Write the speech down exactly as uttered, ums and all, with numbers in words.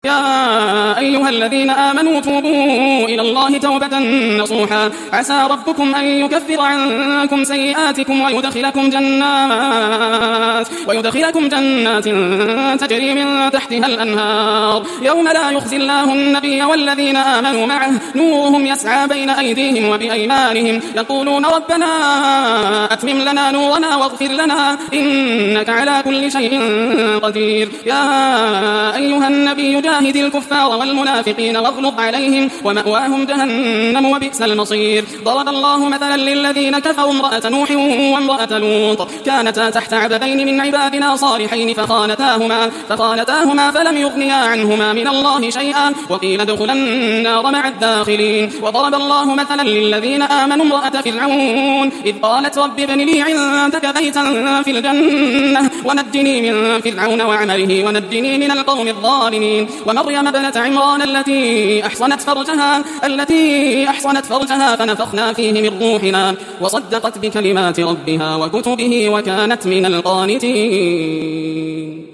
يا أيها الذين آمنوا توبوا إلى الله توبة نصوحا عسى ربكم أن يكفر عنكم سيئاتكم ويدخلكم جنات ويدخلكم جنات تجري من تحتها الأنهار يوم لا يخزي الله النبي والذين آمنوا معه نورهم يسعى بين أيديهم وبأيمانهم يقولون ربنا أتمم لنا نورنا واغفر لنا إنك على كل شيء قدير. يا أيها النبي جاهد الكفار والمنافقين واغلظ عليهم ومأواهم جهنم وبئس المصير. ضرب الله مثلا للذين كفروا امرأة نوح وامرأة لوط كانتا تحت عبدين من عبادنا صالحين فخانتاهما, فخانتاهما فلم يغنيا عنهما من الله شيئا وقيل ادخلا النار مع الداخلين. وضرب الله مثلا للذين آمنوا امرأة فرعون إذ قالت رب ابن لي عندك بيتا في الجنة ونجني من فرعون وعمله ونجني من القوم الظالمين. ومريم ابنة عمران التي أحصنت فرجها التي أحصنت فرجها فنفخنا فيه من روحنا وصدقت بكلمات ربها وكتبه وكانت من القانتين.